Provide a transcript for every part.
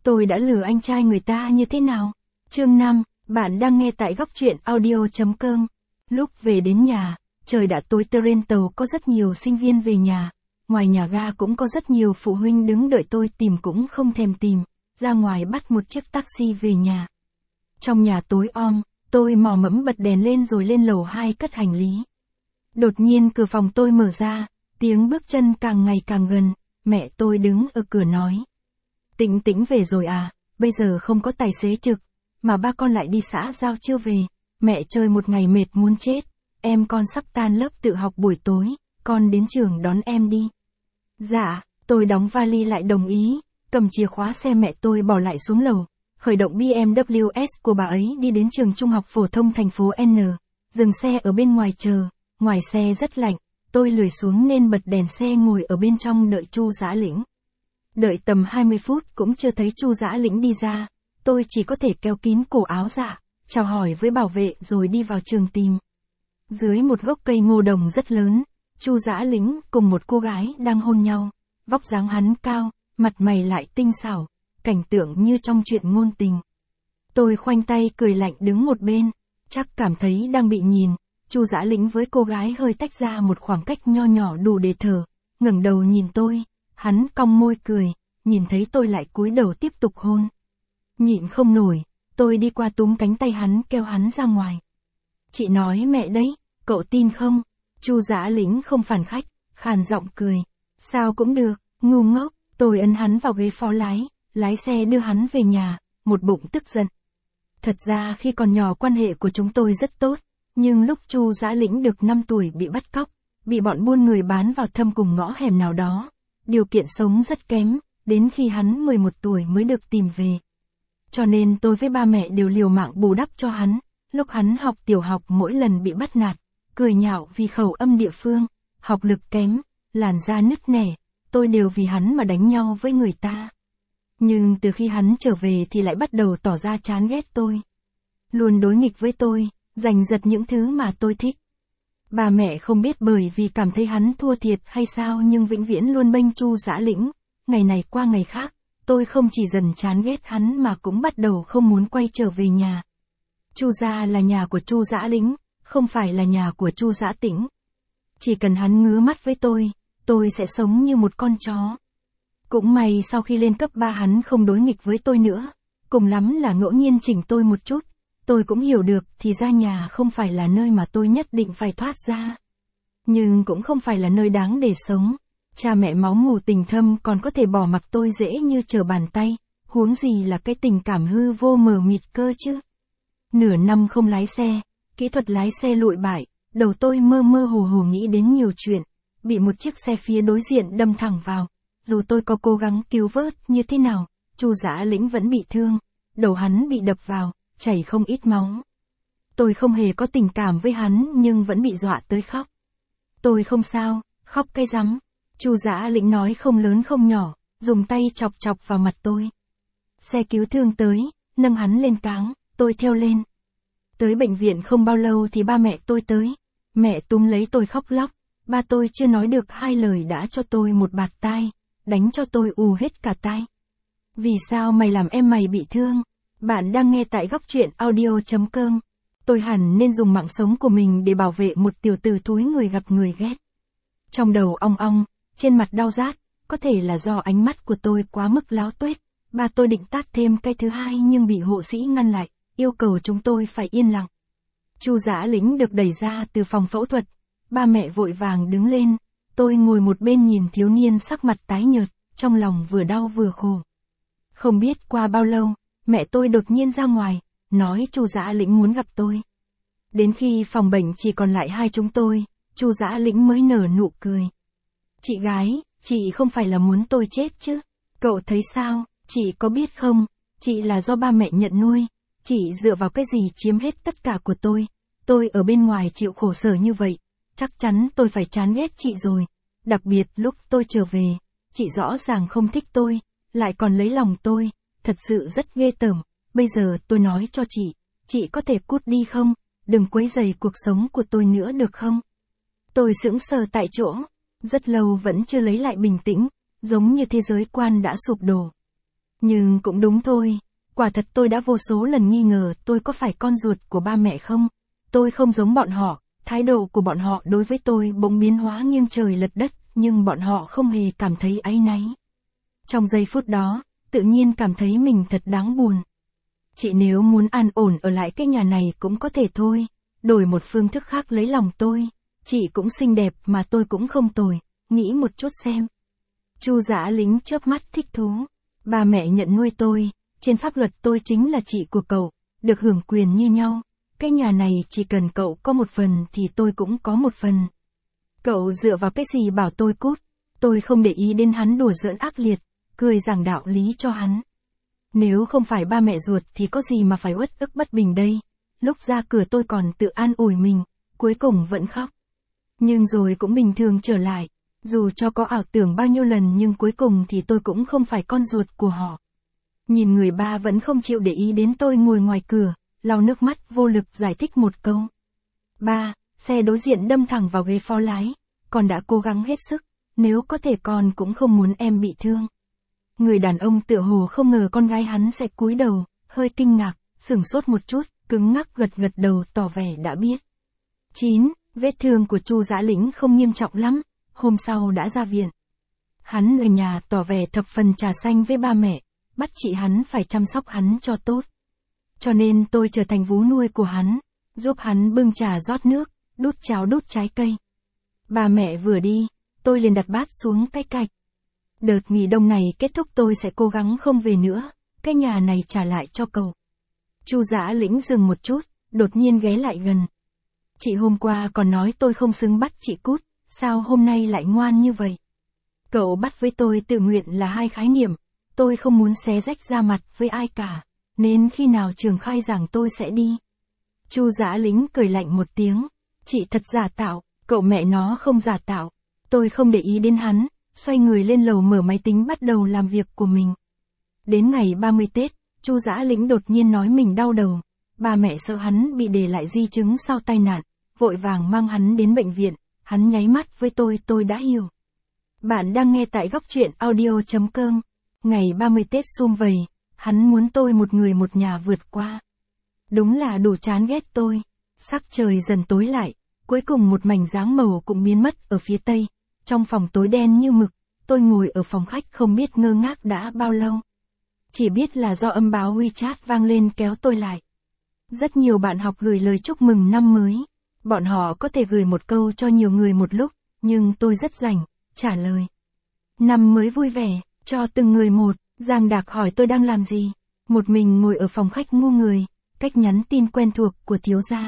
Tôi đã lừa anh trai người ta như thế nào? Chương 5, bạn đang nghe tại góc truyện audio.com. Lúc về đến nhà, trời đã tối. Trên tàu có rất nhiều sinh viên về nhà. Ngoài nhà ga cũng có rất nhiều phụ huynh đứng đợi tôi, tìm cũng không thèm tìm. Ra ngoài bắt một chiếc taxi về nhà. Trong nhà tối om, tôi mò mẫm bật đèn lên rồi lên lầu 2 cất hành lý. Đột nhiên cửa phòng tôi mở ra, tiếng bước chân càng ngày càng gần, mẹ tôi đứng ở cửa nói. Tĩnh Tĩnh về rồi à, bây giờ không có tài xế trực, mà ba con lại đi xã giao chưa về, mẹ chơi một ngày mệt muốn chết, em con sắp tan lớp tự học buổi tối, con đến trường đón em đi. Dạ, tôi đóng vali lại đồng ý, cầm chìa khóa xe mẹ tôi bỏ lại xuống lầu, khởi động BMW S của bà ấy đi đến trường trung học phổ thông thành phố N, dừng xe ở bên ngoài chờ, ngoài xe rất lạnh, tôi lười xuống nên bật đèn xe ngồi ở bên trong đợi Chu Dã Lĩnh. Đợi tầm 20 phút cũng chưa thấy Chu Dã Lĩnh đi ra, tôi chỉ có thể kéo kín cổ áo dạ, chào hỏi với bảo vệ rồi đi vào trường tìm. Dưới một gốc cây ngô đồng rất lớn, Chu Dã Lĩnh cùng một cô gái đang hôn nhau, vóc dáng hắn cao, mặt mày lại tinh xảo, cảnh tượng như trong truyện ngôn tình. Tôi khoanh tay cười lạnh đứng một bên, chắc cảm thấy đang bị nhìn. Chu Dã Lĩnh với cô gái hơi tách ra một khoảng cách nho nhỏ đủ để thở, ngẩng đầu nhìn tôi, hắn cong môi cười, nhìn thấy tôi lại cúi đầu tiếp tục hôn. Nhịn không nổi, tôi đi qua túm cánh tay hắn kéo hắn ra ngoài. Chị nói mẹ đấy, cậu tin không? Chu Dã Lĩnh không phản khách, khàn giọng cười. Sao cũng được, ngu ngốc, tôi ấn hắn vào ghế phó lái xe đưa hắn về nhà, một bụng tức giận. Thật ra khi còn nhỏ quan hệ của chúng tôi rất tốt. Nhưng lúc Chu Dã Lĩnh được 5 tuổi bị bắt cóc, bị bọn buôn người bán vào thâm cùng ngõ hẻm nào đó, điều kiện sống rất kém, đến khi hắn 11 tuổi mới được tìm về. Cho nên tôi với ba mẹ đều liều mạng bù đắp cho hắn, lúc hắn học tiểu học mỗi lần bị bắt nạt, cười nhạo vì khẩu âm địa phương, học lực kém, làn da nứt nẻ, tôi đều vì hắn mà đánh nhau với người ta. Nhưng từ khi hắn trở về thì lại bắt đầu tỏ ra chán ghét tôi. Luôn đối nghịch với tôi. Giành giật những thứ mà tôi thích. Bà mẹ không biết bởi vì cảm thấy hắn thua thiệt hay sao nhưng vĩnh viễn luôn bênh Chu Dã Lĩnh. Ngày này qua ngày khác, tôi không chỉ dần chán ghét hắn mà cũng bắt đầu không muốn quay trở về nhà. Chu gia là nhà của Chu Dã Lĩnh, không phải là nhà của Chu Dã Tĩnh. Chỉ cần hắn ngứa mắt với tôi sẽ sống như một con chó. Cũng may sau khi lên cấp 3 hắn không đối nghịch với tôi nữa, cùng lắm là ngẫu nhiên chỉnh tôi một chút. Tôi cũng hiểu được thì ra nhà không phải là nơi mà tôi nhất định phải thoát ra. Nhưng cũng không phải là nơi đáng để sống. Cha mẹ máu mủ tình thâm còn có thể bỏ mặc tôi dễ như trở bàn tay, huống gì là cái tình cảm hư vô mờ mịt cơ chứ. Nửa năm không lái xe, kỹ thuật lái xe lụi bại, đầu tôi mơ mơ hồ hồ nghĩ đến nhiều chuyện, bị một chiếc xe phía đối diện đâm thẳng vào. Dù tôi có cố gắng cứu vớt như thế nào, Chu Dã Lĩnh vẫn bị thương, đầu hắn bị đập vào. Chảy không ít máu. Tôi không hề có tình cảm với hắn nhưng vẫn bị dọa tới khóc. Tôi không sao, khóc cái rắm. Chu Dã Lĩnh nói không lớn không nhỏ, dùng tay chọc chọc vào mặt tôi. Xe cứu thương tới, nâng hắn lên cáng, tôi theo lên. Tới bệnh viện không bao lâu thì ba mẹ tôi tới. Mẹ túm lấy tôi khóc lóc, ba tôi chưa nói được 2 lời đã cho tôi một bạt tai, đánh cho tôi ù hết cả tai. Vì sao mày làm em mày bị thương? Bạn đang nghe tại góc truyện audio.com. Tôi hẳn nên dùng mạng sống của mình để bảo vệ một tiểu tử thúi người gặp người ghét. Trong đầu ong ong, trên mặt đau rát, có thể là do ánh mắt của tôi quá mức láo tuét. Ba tôi định tát thêm cái thứ hai nhưng bị hộ sĩ ngăn lại, yêu cầu chúng tôi phải yên lặng. Chu Dã Lĩnh được đẩy ra từ phòng phẫu thuật. Ba mẹ vội vàng đứng lên. Tôi ngồi một bên nhìn thiếu niên sắc mặt tái nhợt, trong lòng vừa đau vừa khổ. Không biết qua bao lâu, mẹ tôi đột nhiên ra ngoài, nói Chu Dã Lĩnh muốn gặp tôi. Đến khi phòng bệnh chỉ còn lại hai chúng tôi, Chu Dã Lĩnh mới nở nụ cười. Chị gái, chị không phải là muốn tôi chết chứ? Cậu thấy sao, chị có biết không, chị là do ba mẹ nhận nuôi, chị dựa vào cái gì chiếm hết tất cả của tôi ở bên ngoài chịu khổ sở như vậy, chắc chắn tôi phải chán ghét chị rồi. Đặc biệt lúc tôi trở về, chị rõ ràng không thích tôi, lại còn lấy lòng tôi. Thật sự rất ghê tởm, bây giờ tôi nói cho chị có thể cút đi không, đừng quấy rầy cuộc sống của tôi nữa được không? Tôi sững sờ tại chỗ, rất lâu vẫn chưa lấy lại bình tĩnh, giống như thế giới quan đã sụp đổ. Nhưng cũng đúng thôi, quả thật tôi đã vô số lần nghi ngờ tôi có phải con ruột của ba mẹ không. Tôi không giống bọn họ, thái độ của bọn họ đối với tôi bỗng biến hóa nghiêng trời lật đất, nhưng bọn họ không hề cảm thấy áy náy. Trong giây phút đó, tự nhiên cảm thấy mình thật đáng buồn. Chị nếu muốn an ổn ở lại cái nhà này cũng có thể thôi, đổi một phương thức khác lấy lòng tôi. Chị cũng xinh đẹp mà tôi cũng không tồi, nghĩ một chút xem. Chu Dã Lính chớp mắt thích thú. Ba mẹ nhận nuôi tôi, trên pháp luật tôi chính là chị của cậu, được hưởng quyền như nhau. Cái nhà này chỉ cần cậu có một phần thì tôi cũng có một phần. Cậu dựa vào cái gì bảo tôi cút? Tôi không để ý đến hắn đùa giỡn ác liệt, cười giảng đạo lý cho hắn. Nếu không phải ba mẹ ruột thì có gì mà phải uất ức bất bình đây. Lúc ra cửa tôi còn tự an ủi mình, cuối cùng vẫn khóc. Nhưng rồi cũng bình thường trở lại. Dù cho có ảo tưởng bao nhiêu lần nhưng cuối cùng thì tôi cũng không phải con ruột của họ. Nhìn người ba vẫn không chịu để ý đến tôi ngồi ngoài cửa, lau nước mắt vô lực giải thích một câu. Ba, xe đối diện đâm thẳng vào ghế phó lái, con đã cố gắng hết sức, nếu có thể con cũng không muốn em bị thương. Người đàn ông tựa hồ không ngờ con gái hắn sẽ cúi đầu, hơi kinh ngạc, sửng sốt một chút, cứng ngắc gật gật đầu tỏ vẻ đã biết. 9. Vết thương của Chu Dã Lĩnh không nghiêm trọng lắm, hôm sau đã ra viện. Hắn ở nhà tỏ vẻ thập phần trà xanh với ba mẹ, bắt chị hắn phải chăm sóc hắn cho tốt. Cho nên tôi trở thành vú nuôi của hắn, giúp hắn bưng trà rót nước, đút cháo đút trái cây. Ba mẹ vừa đi, tôi liền đặt bát xuống cái cạch. Đợt nghỉ đông này kết thúc tôi sẽ cố gắng không về nữa, cái nhà này trả lại cho cậu. Chu Dã Lĩnh dừng một chút, đột nhiên ghé lại gần. Chị hôm qua còn nói tôi không xứng bắt chị cút, sao hôm nay lại ngoan như vậy? Cậu bắt với tôi tự nguyện là hai khái niệm, tôi không muốn xé rách da mặt với ai cả, nên khi nào trường khai giảng tôi sẽ đi. Chu Dã Lĩnh cười lạnh một tiếng, chị thật giả tạo, cậu mẹ nó không giả tạo. Tôi không để ý đến hắn, xoay người lên lầu mở máy tính bắt đầu làm việc của mình. Đến ngày 30 Tết, Chu Dã Lĩnh đột nhiên nói mình đau đầu. Ba mẹ sợ hắn bị để lại di chứng sau tai nạn, vội vàng mang hắn đến bệnh viện. Hắn nháy mắt với tôi đã hiểu. Bạn đang nghe tại góc truyện audio.com. Ngày 30 Tết sum vầy, hắn muốn tôi một người một nhà vượt qua. Đúng là đủ chán ghét tôi. Sắc trời dần tối lại, cuối cùng một mảnh dáng màu cũng biến mất ở phía tây. Trong phòng tối đen như mực, tôi ngồi ở phòng khách không biết ngơ ngác đã bao lâu. Chỉ biết là do âm báo WeChat vang lên kéo tôi lại. Rất nhiều bạn học gửi lời chúc mừng năm mới. Bọn họ có thể gửi một câu cho nhiều người một lúc, nhưng tôi rất rảnh, trả lời. Năm mới vui vẻ, cho từng người một. Giang Đạc hỏi tôi đang làm gì. Một mình ngồi ở phòng khách ngu người, cách nhắn tin quen thuộc của thiếu gia.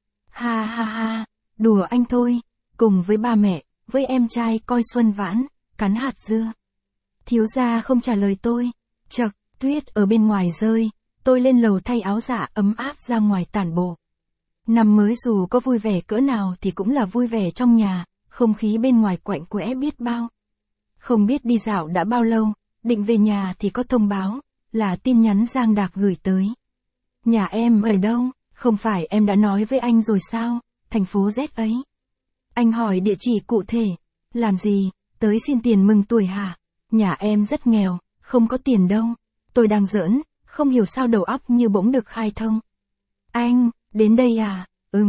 Ha ha ha, đùa anh thôi, cùng với ba mẹ, với em trai coi xuân vãn, cắn hạt dưa. Thiếu gia không trả lời tôi. Chậc, tuyết ở bên ngoài rơi, tôi lên lầu thay áo dạ ấm áp ra ngoài tản bộ. Năm mới dù có vui vẻ cỡ nào thì cũng là vui vẻ trong nhà, không khí bên ngoài quạnh quẽ biết bao. Không biết đi dạo đã bao lâu, định về nhà thì có thông báo, là tin nhắn Giang Đạc gửi tới. Nhà em ở đâu, không phải em đã nói với anh rồi sao, thành phố Z ấy. Anh hỏi địa chỉ cụ thể, làm gì, tới xin tiền mừng tuổi hả? Nhà em rất nghèo, không có tiền đâu. Tôi đang giỡn, không hiểu sao đầu óc như bỗng được khai thông. Anh, đến đây à?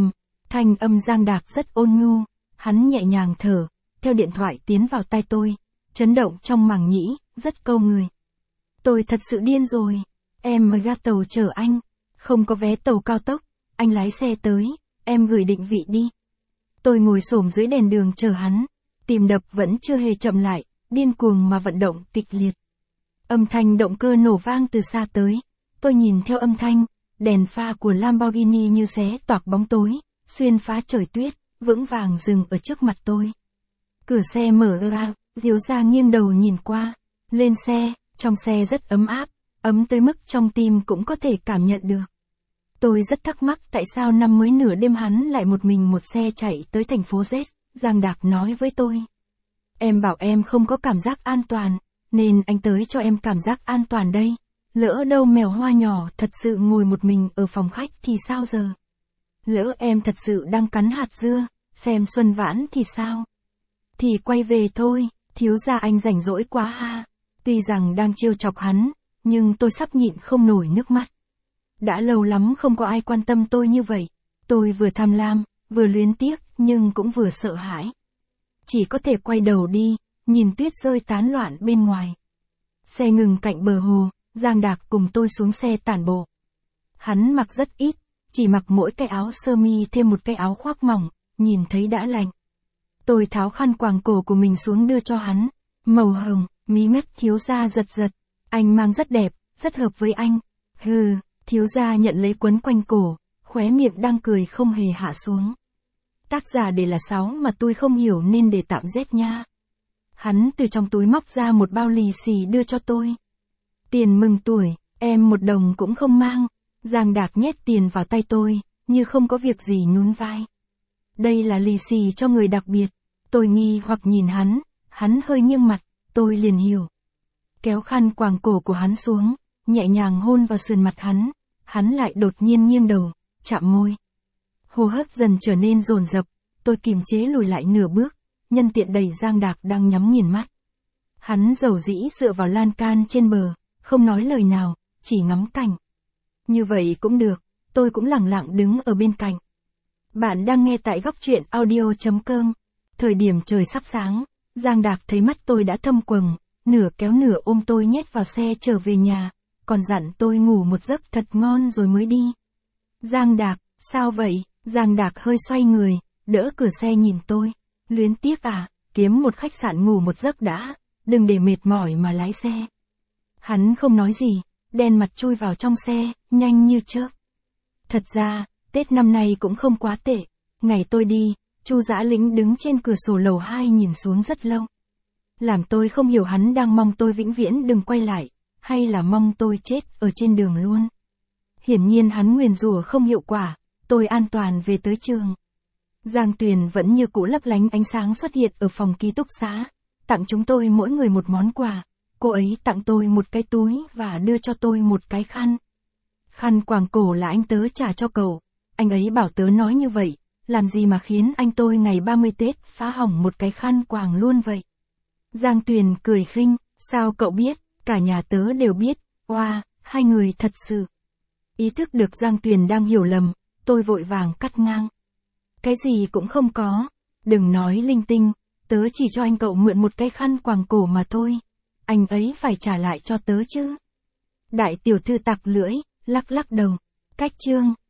Thanh âm Giang Đạc rất ôn nhu, hắn nhẹ nhàng thở, theo điện thoại tiến vào tai tôi, chấn động trong màng nhĩ, rất câu người. Tôi thật sự điên rồi, em mới ga tàu chở anh, không có vé tàu cao tốc, anh lái xe tới, em gửi định vị đi. Tôi ngồi xổm dưới đèn đường chờ hắn, tim đập vẫn chưa hề chậm lại, điên cuồng mà vận động kịch liệt. Âm thanh động cơ nổ vang từ xa tới, tôi nhìn theo âm thanh, đèn pha của Lamborghini như xé toạc bóng tối, xuyên phá trời tuyết, vững vàng dừng ở trước mặt tôi. Cửa xe mở ra, thiếu gia nghiêng đầu nhìn qua, lên xe, trong xe rất ấm áp, ấm tới mức trong tim cũng có thể cảm nhận được. Tôi rất thắc mắc tại sao năm mới nửa đêm hắn lại một mình một xe chạy tới thành phố Z, Giang Đạc nói với tôi. Em bảo em không có cảm giác an toàn, nên anh tới cho em cảm giác an toàn đây. Lỡ đâu mèo hoa nhỏ thật sự ngồi một mình ở phòng khách thì sao giờ? Lỡ em thật sự đang cắn hạt dưa, xem xuân vãn thì sao? Thì quay về thôi, thiếu gia anh rảnh rỗi quá ha. Tuy rằng đang trêu chọc hắn, nhưng tôi sắp nhịn không nổi nước mắt. Đã lâu lắm không có ai quan tâm tôi như vậy. Tôi vừa tham lam, vừa luyến tiếc, nhưng cũng vừa sợ hãi. Chỉ có thể quay đầu đi, nhìn tuyết rơi tán loạn bên ngoài. Xe ngừng cạnh bờ hồ, Giang Đạc cùng tôi xuống xe tản bộ. Hắn mặc rất ít, chỉ mặc mỗi cái áo sơ mi thêm một cái áo khoác mỏng, nhìn thấy đã lạnh. Tôi tháo khăn quàng cổ của mình xuống đưa cho hắn, màu hồng, mí mắt thiếu gia giật giật. Anh mang rất đẹp, rất hợp với anh. Hừ, thiếu gia nhận lấy quấn quanh cổ, khóe miệng đang cười không hề hạ xuống. Tác giả để là 6 mà tôi không hiểu nên để tạm Z nha. Hắn từ trong túi móc ra một bao lì xì đưa cho tôi. Tiền mừng tuổi, em 1 đồng cũng không mang. Giang Đạc nhét tiền vào tay tôi, như không có việc gì nhún vai. Đây là lì xì cho người đặc biệt. Tôi nghi hoặc nhìn hắn hơi nghiêng mặt, tôi liền hiểu. Kéo khăn quàng cổ của hắn xuống, nhẹ nhàng hôn vào sườn mặt hắn lại đột nhiên nghiêng đầu, chạm môi. Hô hấp dần trở nên dồn dập, tôi kiềm chế lùi lại nửa bước, nhân tiện đẩy Giang Đạc đang nhắm nghiền mắt. Hắn dầu dĩ dựa vào lan can trên bờ, không nói lời nào, chỉ ngắm cảnh. Như vậy cũng được, tôi cũng lẳng lặng đứng ở bên cạnh. Bạn đang nghe tại góc truyện audio.com. Thời điểm trời sắp sáng, Giang Đạc thấy mắt tôi đã thâm quầng, nửa kéo nửa ôm tôi nhét vào xe trở về nhà, còn dặn tôi ngủ một giấc thật ngon rồi mới đi. Giang Đạc, sao vậy? Giang Đạc hơi xoay người, đỡ cửa xe nhìn tôi. Luyến tiếc à, kiếm một khách sạn ngủ một giấc đã, đừng để mệt mỏi mà lái xe. Hắn không nói gì, đen mặt chui vào trong xe, nhanh như chớp. Thật ra, Tết năm nay cũng không quá tệ. Ngày tôi đi, Chu Dã Lĩnh đứng trên cửa sổ lầu 2 nhìn xuống rất lâu. Làm tôi không hiểu hắn đang mong tôi vĩnh viễn đừng quay lại, hay là mong tôi chết ở trên đường luôn. Hiển nhiên hắn nguyền rủa không hiệu quả, tôi an toàn về tới trường. Giang Tuyền vẫn như cũ lấp lánh ánh sáng xuất hiện ở phòng ký túc xá, tặng chúng tôi mỗi người một món quà. Cô ấy tặng tôi một cái túi và đưa cho tôi một cái khăn. Khăn quàng cổ là anh tớ trả cho cậu. Anh ấy bảo tớ nói như vậy, làm gì mà khiến anh tôi ngày 30 Tết phá hỏng một cái khăn quàng luôn vậy. Giang Tuyền cười khinh, sao cậu biết, cả nhà tớ đều biết, oa, hai người thật sự. Ý thức được Giang Tuyền đang hiểu lầm, tôi vội vàng cắt ngang. Cái gì cũng không có, đừng nói linh tinh, tớ chỉ cho anh cậu mượn một cái khăn quàng cổ mà thôi. Anh ấy phải trả lại cho tớ chứ. Đại tiểu thư tặc lưỡi, lắc lắc đầu. Cách chương.